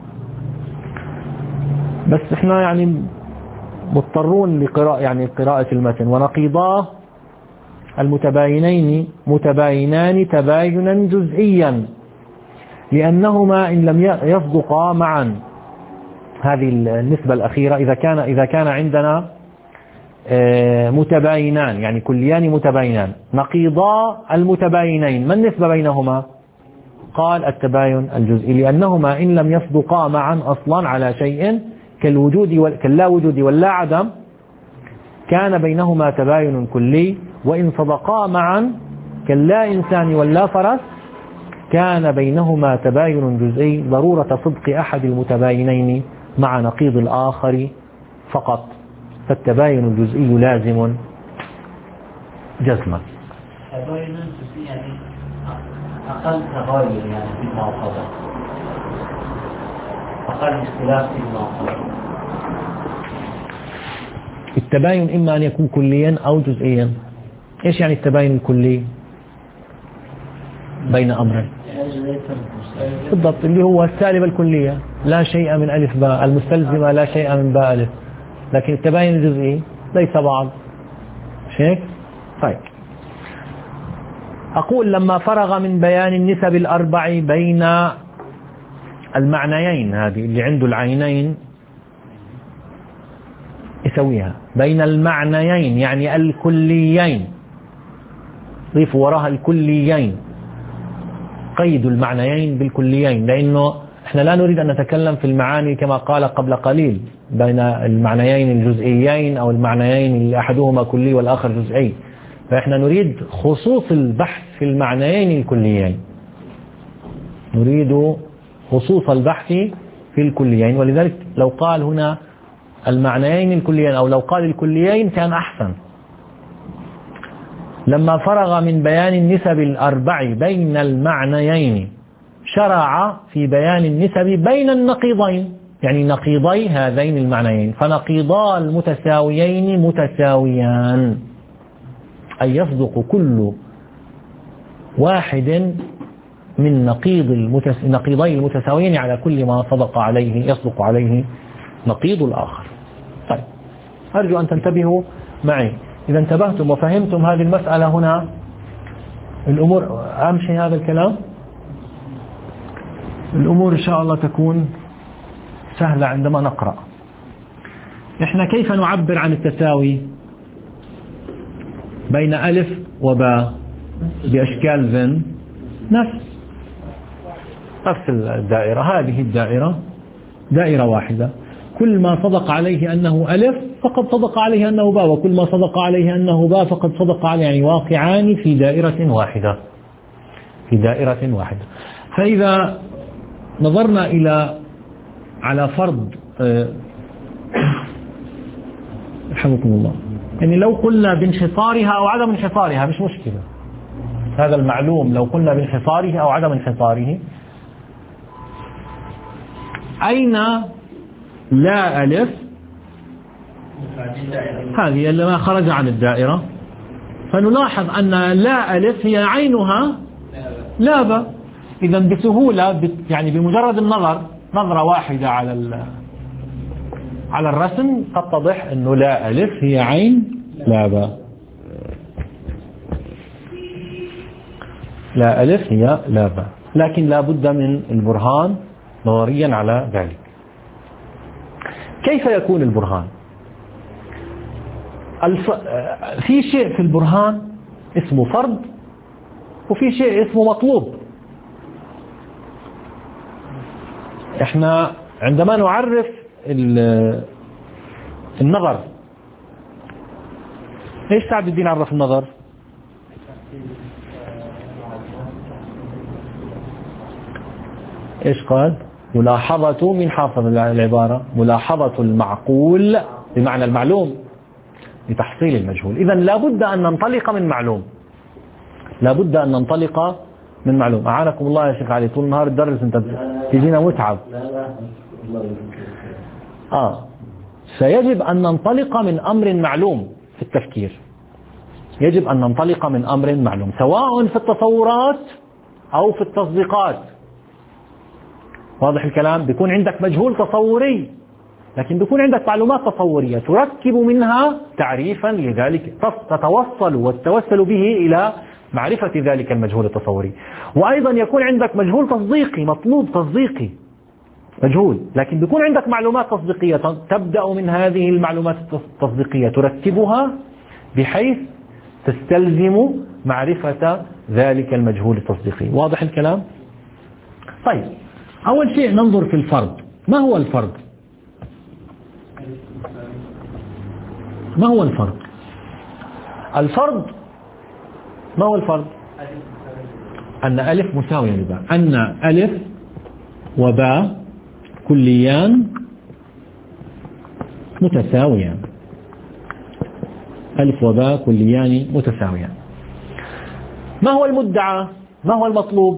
بس إحنا يعني مضطرون لقراءة يعني قراءة المتن. ونقيضاه المتباينين متباينان تباينا جزئيا لأنهما إن لم يصدقا معا. هذه النسبة الأخيرة إذا كان إذا كان عندنا متباينان يعني كليان متباينان. نقيضا المتباينين ما النسبة بينهما؟ قال: التباين الجزئي لأنهما إن لم يصدقا معا أصلا على شيء كالوجود كاللا وجود واللا عدم كان بينهما تباين كلي، وإن صدقا معا كاللا إنسان واللا فرس كان بينهما تباين جزئي ضرورة صدق أحد المتباينين مع نقيض الآخر فقط، فالتباين الجزئي لازم جزما. تباين جزئي يعني أقل تغاير يعني في المعقدة، أقل اختلاف في المعقدة. التباين إما أن يكون كليا أو جزئيا. إيش يعني التباين الكلي؟ بين أمرين بالضبط، اللي هو السالبة الكلية لا شيء من ألف باء، المستلزمة لا شيء من باء ألف. لكن التباين الجزئي ليس بعض شيء. طيب، أقول: لما فرغ من بيان النسب الأربع بين المعنيين، هذه اللي عنده العينين يسويها بين المعنيين يعني الكليين، ضيف وراها الكليين، قيد المعنيين بالكليين، لأنه احنا لا نريد أن نتكلم في المعاني كما قال قبل قليل بين المعنيين الجزئيين أو المعنيين اللي أحدهما كلي والآخر جزئي، فإحنا نريد خصوص البحث في المعنيين الكليين، نريد خصوص البحث في الكليين. ولذلك لو قال هنا المعنيين الكليين أو لو قال الكليين كان أحسن. لما فرغ من بيان النسب الأربع بين المعنيين شرع في بيان النسب بين النقيضين، يعني نقيضي هذين المعنيين، فنقيضا المتساويين متساويان، أي يصدق كل واحد من نقيض المتس... نقيضي المتساويين على كل ما صدق عليه يصدق عليه نقيض الآخر. طيب، أرجو أن تنتبهوا معي. إذا انتبهتم وفهمتم هذه المسألة هنا الأمور أمشي هذا الكلام، الأمور إن شاء الله تكون سهلة عندما نقرأ. إحنا كيف نعبر عن التساوي بين ألف وباء؟ بأشكال ذن نفس نفس الدائرة. هذه الدائرة دائرة واحدة، كل ما صدق عليه أنه ألف فقد صدق عليه أنه باء، وكل ما صدق عليه أنه باء فقد صدق عليه، يعني واقعان في دائرة واحدة في دائرة واحدة. فإذا نظرنا إلى على فرض رحمكم الله، يعني لو قلنا بانحصارها أو عدم انحصارها مش مشكلة، هذا المعلوم لو قلنا بانحصاره أو عدم انحصاره، أين لا ألف؟ هذه اللي ما خرج عن الدائرة، فنلاحظ أن لا ألف هي عينها لا باء. إذا بسهولة يعني بمجرد النظر نظرة واحدة على على الرسم تتضح أنه لا ألف هي عين لا باء، لا ألف هي لا باء، لكن لا بد من البرهان نظريا على ذلك. كيف يكون البرهان؟ الف... في شيء في البرهان اسمه فرض وفي شيء اسمه مطلوب. احنا عندما نعرف النظر، ايش سعد الدين عرف النظر؟ ايش قال؟ ملاحظة من حافظ العبارة، ملاحظة المعقول بمعنى المعلوم، لتحصيل المجهول. إذن لا بد أن ننطلق من معلوم، لا بد أن ننطلق من معلوم. أعانكم الله يا شيخ علي، طول النهار الدرس أنت تجينا متعب. آه فيجب أن ننطلق من أمر معلوم في التفكير، يجب أن ننطلق من أمر معلوم سواء في التصورات أو في التصديقات. واضح الكلام؟ بيكون عندك مجهول تصوري، لكن بيكون عندك معلومات تصورية تركب منها تعريفا لذلك، تتوصل والتوسل به إلى معرفة ذلك المجهول التصوري. وأيضا يكون عندك مجهول تصديقي، مطلوب تصديقي مجهول، لكن بيكون عندك معلومات تصديقية تبدأ من هذه المعلومات التصديقية تركبها بحيث تستلزم معرفة ذلك المجهول التصديقي. واضح الكلام؟ طيب، أول شيء ننظر في الفرض. ما هو الفرض؟ ما هو الفرض؟ الفرض ما هو الفرض؟ أن ألف مساوية لباء، أن ألف وباء كليان متساويان، ألف وباء كليان متساويان. ما هو المدعى؟ ما هو المطلوب؟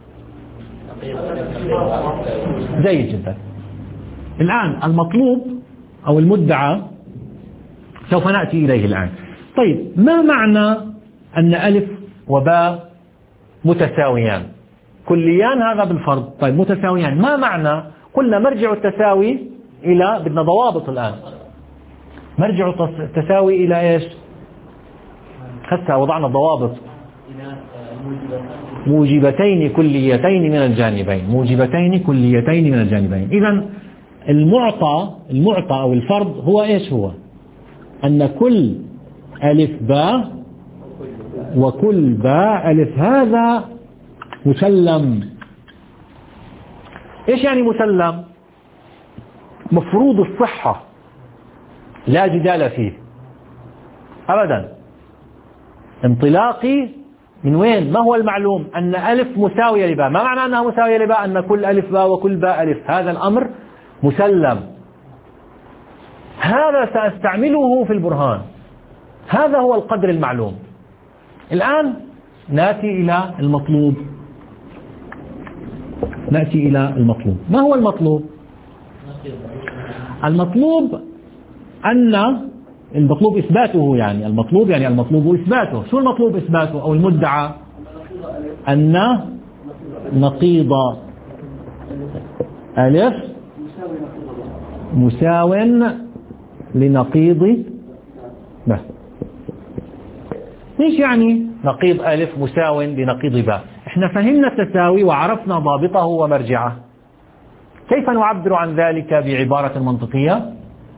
جيد جدا. الآن المطلوب أو المدعى سوف نأتي إليه الآن. طيب، ما معنى أن ألف وباء متساويان؟ كليان هذا بالفرض. طيب، متساويان ما معنى؟ قلنا مرجع التساوي إلى، بدنا ضوابط الآن. مرجع التساوي إلى إيش؟ حتى وضعنا ضوابط. موجبتين كليتين من الجانبين، موجبتين كليتين من الجانبين. إذن المعطى المعطى أو الفرض هو إيش هو؟ أن كل ألف باء وكل باء ألف هذا مسلم. إيش يعني مسلم؟ مفروض الصحة، لا جدال فيه أبدا. انطلاقي من وين؟ ما هو المعلوم؟ أن ألف مساوية لباء. ما معنى أنها مساوية لباء؟ أن كل ألف باء وكل باء ألف، هذا الأمر مسلم. هذا سأستعمله في البرهان، هذا هو القدر المعلوم. الآن نأتي إلى المطلوب، نأتي إلى المطلوب. ما هو المطلوب؟ المطلوب أن المطلوب إثباته، يعني المطلوب يعني المطلوب إثباته. شو المطلوب إثباته أو المدعى؟ أن نقيض ألف مساو لنقيض باء. ايش يعني نقيض ألف مساو لنقيض باء؟ احنا فهمنا التساوي وعرفنا ضابطه ومرجعه. كيف نعبر عن ذلك بعبارة منطقية؟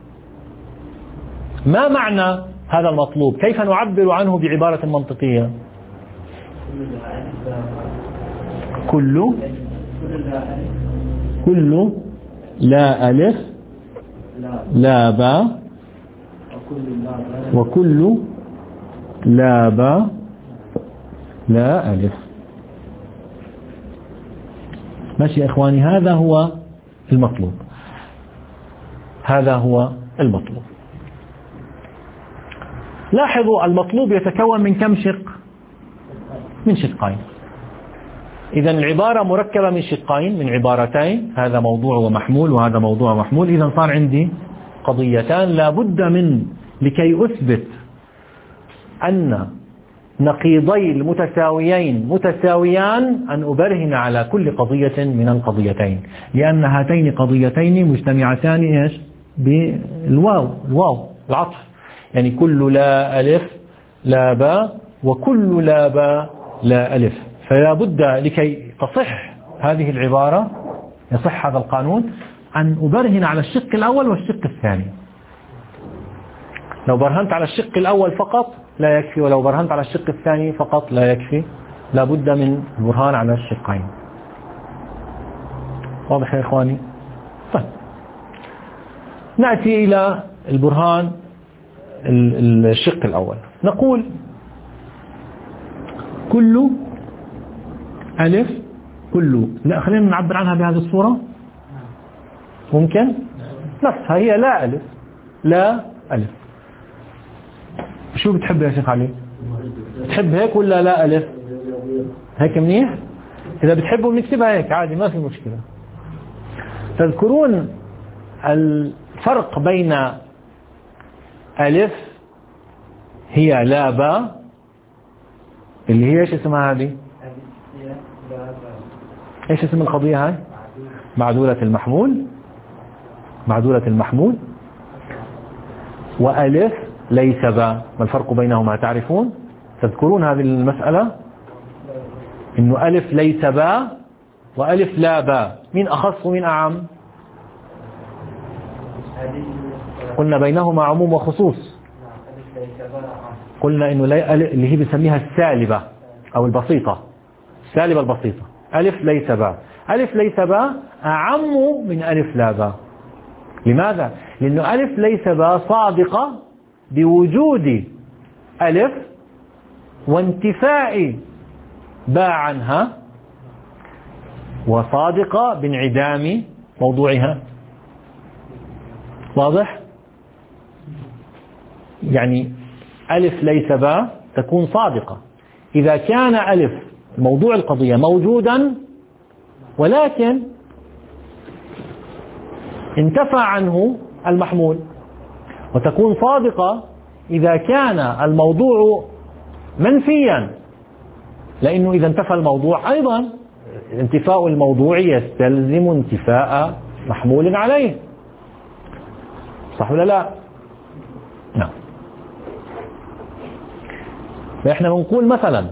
ما معنى هذا المطلوب؟ كيف نعبر عنه بعبارة منطقية؟ كل كل لا ألف لا باء وكل لا باء لا ألف. ماشي يا إخواني؟ هذا هو المطلوب، هذا هو المطلوب. لاحظوا المطلوب يتكون من كم شق؟ من شقين. إذا العبارة مركبة من شقين، من عبارتين، هذا موضوع ومحمول وهذا موضوع ومحمول. إذا صار عندي قضيتان لا بد من، لكي أثبت أن نقيضي المتساويين متساويان، أن أبرهن على كل قضية من القضيتين، لأن هاتين قضيتين مجتمعتان إيش؟ بالواو، الواو العطف، يعني كل لا ألف لا باء وكل لا باء لا ألف. فلا بد لكي تصح هذه العبارة، يصح هذا القانون، أن أبرهن على الشق الأول والشق الثاني. لو برهنت على الشق الأول فقط لا يكفي، ولو برهنت على الشق الثاني فقط لا يكفي، لا بد من برهان على الشقين. واضح يا إخواني؟ طيب، نأتي إلى البرهان الشق الأول. نقول كل ألف كل، لا خلينا نعبر عنها بهذه الصورة، ممكن نفسها هي لا ألف لا ألف. شو بتحب يا شيخ علي؟ بتحب هيك ولا لا ألف؟ هيك منيح؟ إذا بتحبوا بنكتبها هيك عادي ما في مشكلة. تذكرون الفرق بين ألف هي لا باء اللي هي ايش اسمها هذه؟ ايش اسم القضية هاي؟ معدولة المحمول. معدولة المحمول. وألف ليس باء، ما الفرق بينهما تعرفون؟ تذكرون هذه المسألة؟ إنه ألف ليس باء وألف لا باء، مين أخص ومين أعم؟ قلنا بينهما عموم وخصوص. قلنا إنه اللي هي بنسميها السالبة أو البسيطة، السالبة البسيطة ألف ليس باء. ألف ليس باء أعم من ألف لا باء. لماذا؟ لأنه ألف ليس باء صادقة بوجود ألف وانتفاء باء عنها، وصادقة بانعدام موضوعها. واضح؟ يعني ألف ليس باء تكون صادقة إذا كان ألف موضوع القضية موجودا ولكن انتفى عنه المحمول، وتكون صادقة إذا كان الموضوع منفيا، لأنه إذا انتفى الموضوع أيضا انتفاء الموضوع يستلزم انتفاء محمول عليه. صح ولا لا؟ نعم. فإحنا بنقول مثلا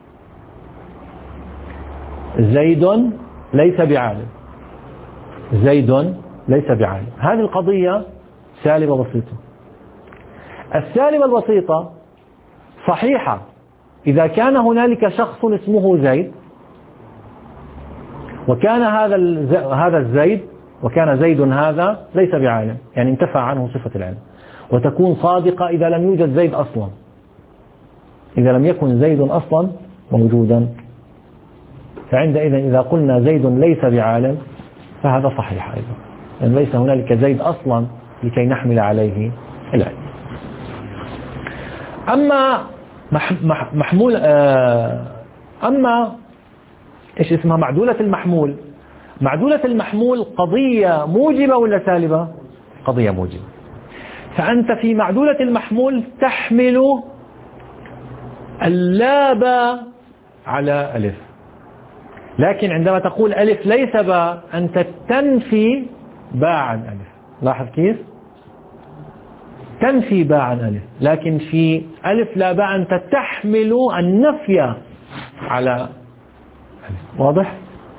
زيد ليس بعالم. زيد ليس بعالم، هذه القضية سالبة بسيطة. السالبة البسيطة صحيحة إذا كان هنالك شخص اسمه زيد، وكان هذا هذا الزيد وكان زيد هذا ليس بعالم، يعني انتفى عنه صفة العلم. وتكون صادقة إذا لم يوجد زيد أصلا، إذا لم يكن زيد أصلا موجودا. فعندئذ إذا قلنا زيد ليس بعالم فهذا صحيح أيضا، لأن ليس هنالك زيد أصلا لكي نحمل عليه العلم. أما محمول أما إيش اسمها معدولة المحمول. معدولة المحمول قضية موجبة ولا سالبة؟ قضية موجبة. فأنت في معدولة المحمول تحمل اللا باء على ألف، لكن عندما تقول ألف ليس باء أنت تنفي باء عن ألف. لاحظ كيف؟ تنفي باء عن ألف، لكن في ألف لا باء أنت تحمل النفي على ألف. واضح؟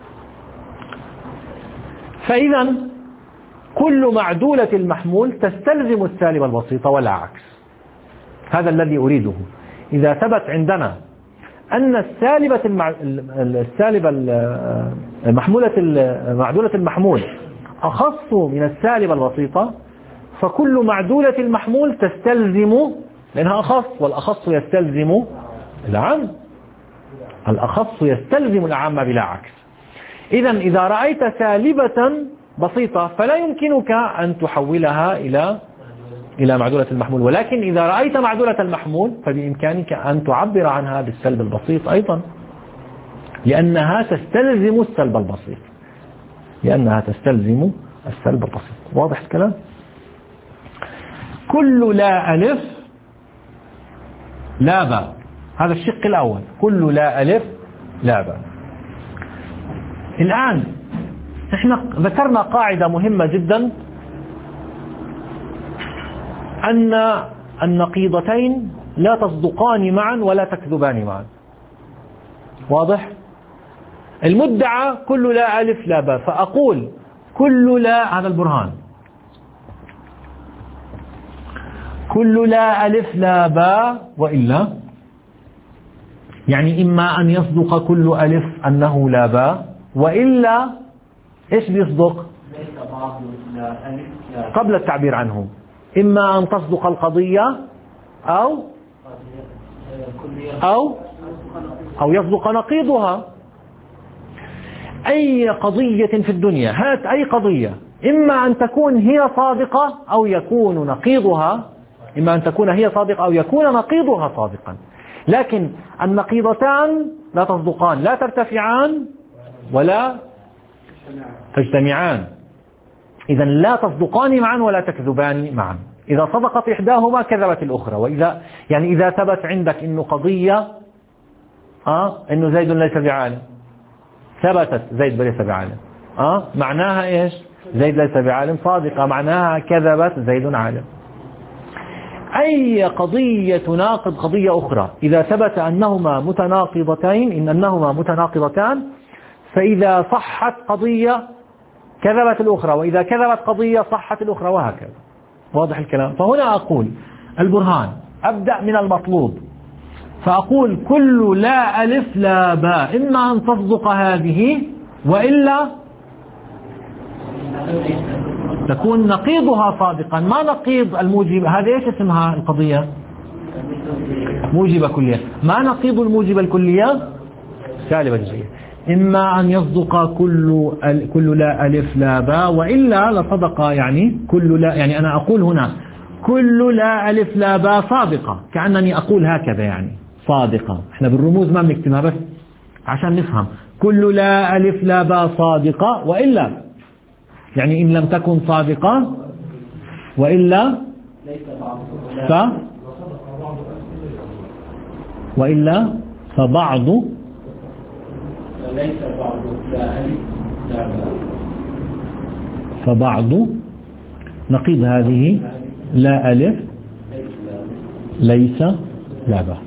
فإذا كل معدولة المحمول تستلزم السالبة البسيطة ولا عكس. هذا الذي أريده. إذا ثبت عندنا أن السالبة المع... السالبة المحمولة معدولة المحمول أخص من السالبة البسيطة، فكل معدولة المحمول تستلزم، لأنها أخص والأخص يستلزم العام، الأخص يستلزم العام بلا عكس. إذا إذا رأيت سالبة بسيطة فلا يمكنك أن تحولها إلى إلى معدولة المحمول، ولكن إذا رأيت معدولة المحمول فبإمكانك أن تعبر عنها بالسلب البسيط أيضا، لأنها تستلزم السلب البسيط، لأنها تستلزم السلب البسيط. واضح الكلام؟ كل لا ألف لا باء، هذا الشق الأول. كل لا ألف لا باء. الآن احنا ذكرنا قاعدة مهمة جدا، أن النقيضتين لا تصدقان معا ولا تكذبان معا. واضح؟ المدعى كل لا ألف لا باء، فأقول كل لا، هذا البرهان، كل لا ألف لا باء وإلا، يعني إما أن يصدق كل ألف أنه لا باء، وإلا إيش بيصدق؟ قبل التعبير عنه، إما أن تصدق القضية أو أو أو يصدق نقيضها. أي قضية في الدنيا، هات أي قضية، إما أن تكون هي صادقة أو يكون نقيضها إما أن تكون هي صادقة أو يكون نقيضها صادقا. لكن النقيضتان لا تصدقان، لا ترتفعان ولا تجتمعان، إذا لا تصدقان معا ولا تكذبان معا. إذا صدقت إحداهما كذبت الأخرى. وإذا يعني إذا ثبت عندك إنه قضية آه إنه زيد ليس بعالم، ثبتت زيد ليس بعالم، آه معناها إيش؟ زيد ليس بعالم صادقة، معناها كذبت زيد عالم. أي قضية تناقض قضية أخرى إذا ثبت أنهما متناقضتين إن أنهما متناقضتان، فإذا صحت قضية كذبت الأخرى، وإذا كذبت قضية صحت الأخرى، وهكذا. واضح الكلام؟ فهنا أقول البرهان، أبدأ من المطلوب، فأقول كل لا ألف لا باء إما أن تصدق هذه وإلا تكون نقيضها صادقا. ما نقيض الموجب؟ هذا إيش اسمها القضية؟ موجبة كلية. ما نقيض الموجبة الكلية؟ سالبة جزئية. إما أن يصدق كل كل لا ألف لا باء وإلا لصدق، يعني كل لا، يعني أنا أقول هنا كل لا ألف لا باء صادقة، كأنني أقول هكذا يعني صادقة. احنا بالرموز ما بنكتبها بس عشان نفهم. كل لا ألف لا باء صادقة وإلا، يعني إن لم تكن صادقة وإلا ف وإلا فبعض ليس بعض لا ألف لا باء، فبعض نقيض هذه لا ألف ليس لا باء.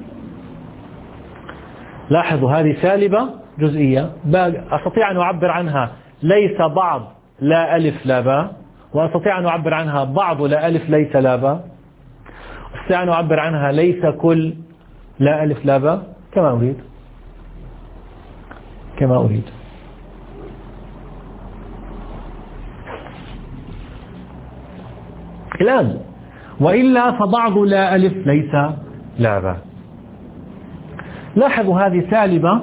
لاحظوا هذه سالبة جزئية، أستطيع أن أعبر عنها ليس بعض لا ألف لا باء، وأستطيع أن أعبر عنها بعض لا ألف ليس لا باء، أستطيع أن أعبر عنها ليس كل لا ألف لا باء، كما أريد كما أريد. الآن وإلا فبعض لا ألف ليس لا باء. لاحظوا هذه سالبة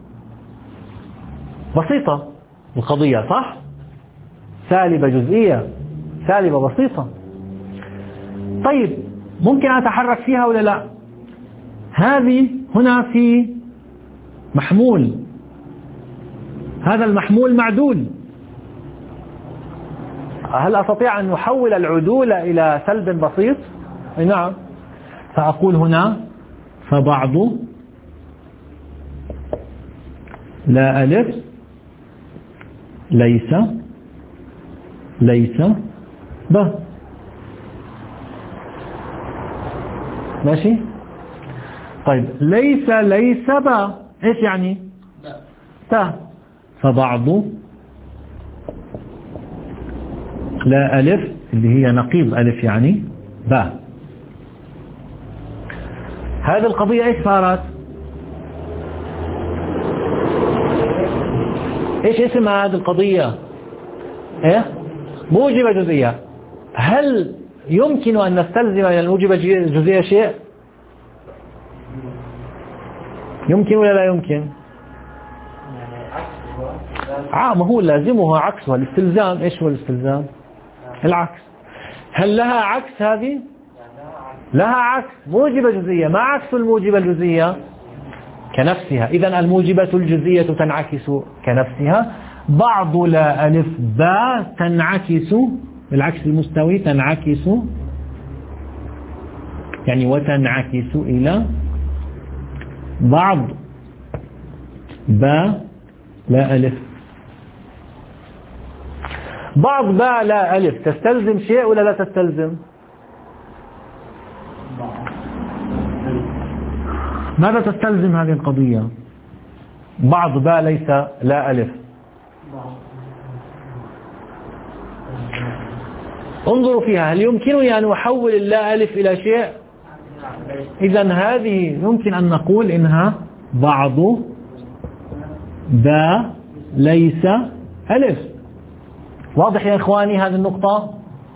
بسيطة القضية، صح؟ سالبة جزئية، سالبة بسيطة. طيب ممكن أتحرك فيها ولا لا؟ هذه هنا في محمول، هذا المحمول معدول، هل أستطيع أن نحول العدول إلى سلب بسيط؟ نعم. فأقول هنا فبعض لا ألف ليس ليس ب. ماشي؟ طيب ليس ليس ب إيش يعني؟ ت. فبعض لا ألف اللي هي نقيض ألف يعني ب. هذه القضية إيش صارت؟ إيش اسم هذه القضية؟ إيه؟ موجبة جزئية. هل يمكن أن نستلزم من الموجبة الجزئية شيء؟ يمكن ولا لا يمكن؟ عام هو لازمها عكسها الاستلزام. إيش هو الاستلزام؟ العكس. هل لها عكس هذه؟ لها عكس، موجبة جزئية. ما عكس الموجبة الجزئية؟ كنفسها. إذن الموجبة الجزئية تنعكس كنفسها. بعض لا ألف باء تنعكس بالعكس المستوي، تنعكس يعني وتنعكس إلى بعض باء لا ألف. بعض باء لا ألف تستلزم شيء ولا لا تستلزم؟ ماذا تستلزم هذه القضية؟ بعض باء ليس لا ألف. انظروا فيها، هل يمكنني أن أحول اللا ألف إلى شيء؟ إذن هذه يمكن أن نقول إنها بعض باء ليس ألف. واضح يا إخواني هذه النقطة؟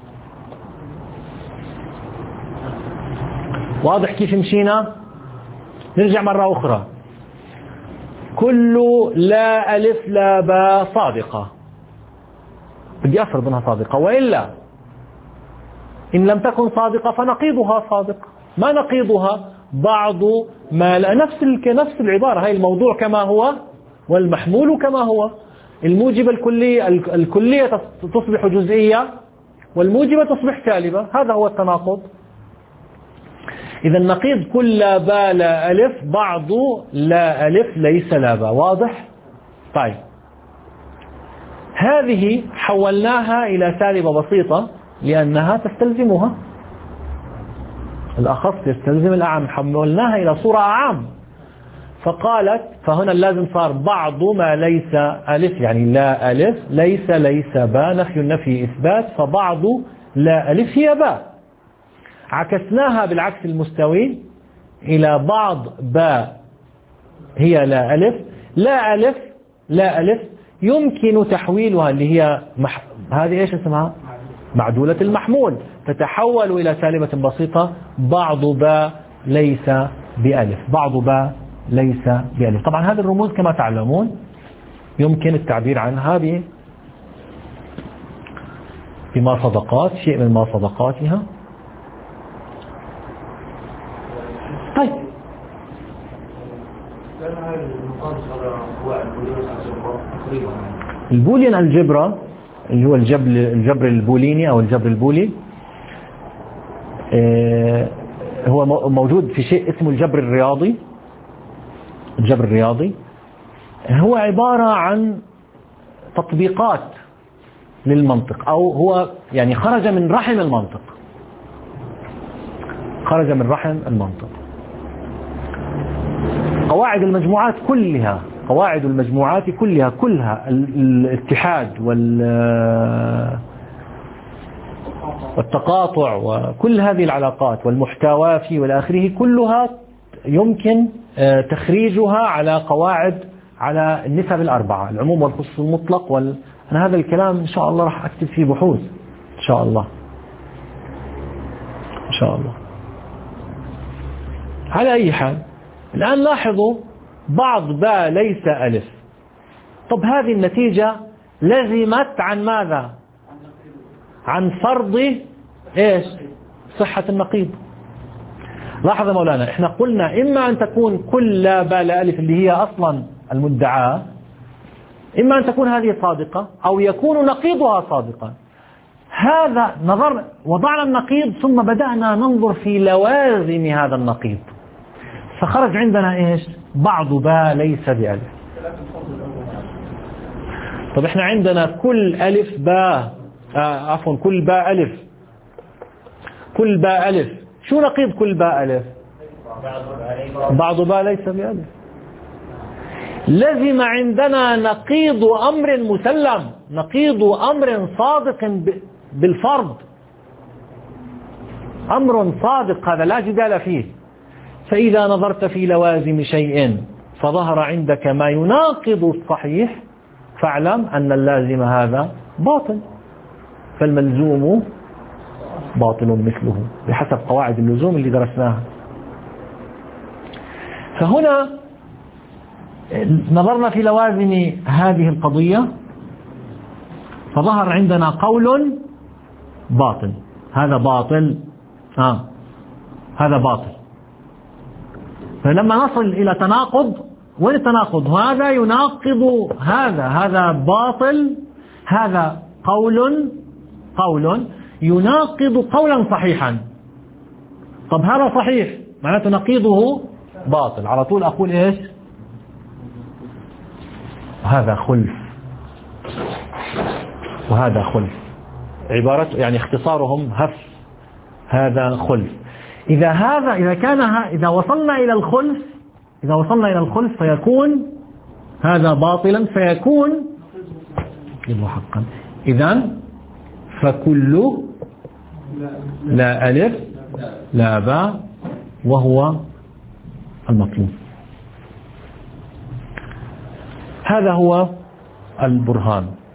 واضح كيف مشينا؟ نرجع مرة أخرى. كل لا ألف لا باء صادقة، بدي أفرض أنها صادقة، وإلا إن لم تكن صادقة فنقيضها صادق. ما نقيضها؟ بعض ما لا. نفس نفس العبارة، هاي الموضوع كما هو والمحمول كما هو. الموجبة الكلية الكلية تصبح جزئية والموجبة تصبح سالبة، هذا هو التناقض. إذا النقيض كل لا باء لا ألف، بعض لا ألف ليس لا باء. واضح؟ طيب، هذه حولناها إلى سالبة بسيطة لأنها تستلزمها، الأخص يستلزم الأعم، حولناها إلى صورة أعم. فقالت، فهنا اللازم صار بعض ما ليس ألف، يعني لا ألف، ليس ليس باء، نفي النفي إثبات، فبعض لا ألف هي باء. عكسناها بالعكس المستوي إلى بعض باء هي لا ألف. لا ألف لا ألف يمكن تحويلها، اللي هي مح... هذه إيش اسمها؟ معدولة المحمول، تتحول إلى سالبة بسيطة، بعض باء ليس بألف، بعض باء ليس بألف. طبعا هذه الرموز كما تعلمون يمكن التعبير عنها ب بما صدقات، شيء من ما صدقاتها. طيب، البوليان الجبرا اللي هو الجبر الجبر البوليني أو الجبر البولي، هو موجود في شيء اسمه الجبر الرياضي. الجبر الرياضي هو عبارة عن تطبيقات للمنطق، أو هو يعني خرج من رحم المنطق، خرج من رحم المنطق. قواعد المجموعات كلها، قواعد المجموعات كلها كلها الاتحاد والتقاطع وكل هذه العلاقات والمحتوى والآخره، كلها يمكن تخريجها على قواعد، على النسب الأربعة، العموم والخصوص المطلق وال... أنا هذا الكلام إن شاء الله راح أكتب فيه بحوث إن شاء الله، إن شاء الله. على أي حال، الآن لاحظوا بعض باء ليس ألف. طب هذه النتيجة لزمت عن ماذا؟ عن فرض إيش؟ صحة النقيض. لاحظ مولانا، إحنا قلنا إما أن تكون كل لا باء لا ألف اللي هي أصلا المدعاة، إما أن تكون هذه صادقة أو يكون نقيضها صادقا. هذا نظر، وضعنا النقيض ثم بدأنا ننظر في لوازم هذا النقيض، فخرج عندنا إيش؟ بعض باء ليس بألف. طب إحنا عندنا كل ألف باء، آه عفوا كل باء ألف، كل باء ألف، شو نقيض كل باء ألف؟ بعض باء ليس بألف. لزم عندنا نقيض أمر مسلم، نقيض أمر صادق بالفرض، أمر صادق، هذا لا جدال فيه. فإذا نظرت في لوازم شيء فظهر عندك ما يناقض الصحيح، فاعلم أن اللازم هذا باطل، فالملزوم باطل مثله بحسب قواعد اللزوم اللي درسناها. فهنا نظرنا في لوازم هذه القضية فظهر عندنا قول باطل، هذا باطل، آه هذا باطل. فلما نصل إلى تناقض، وين التناقض؟ هذا يناقض هذا، هذا باطل، هذا قول قول يناقض قولا صحيحا. طب هذا صحيح معناته نقيضه باطل، على طول أقول إيش؟ هذا خلف وهذا خلف، عبارة يعني اختصارهم هف، هذا خلف. إذا هذا إذا كان إذا وصلنا إلى الخلف، إذا وصلنا إلى الخلف فيكون هذا باطلا، فيكون حقا. إذن فكل لا ألف لا باء وهو المطلوب. هذا هو البرهان.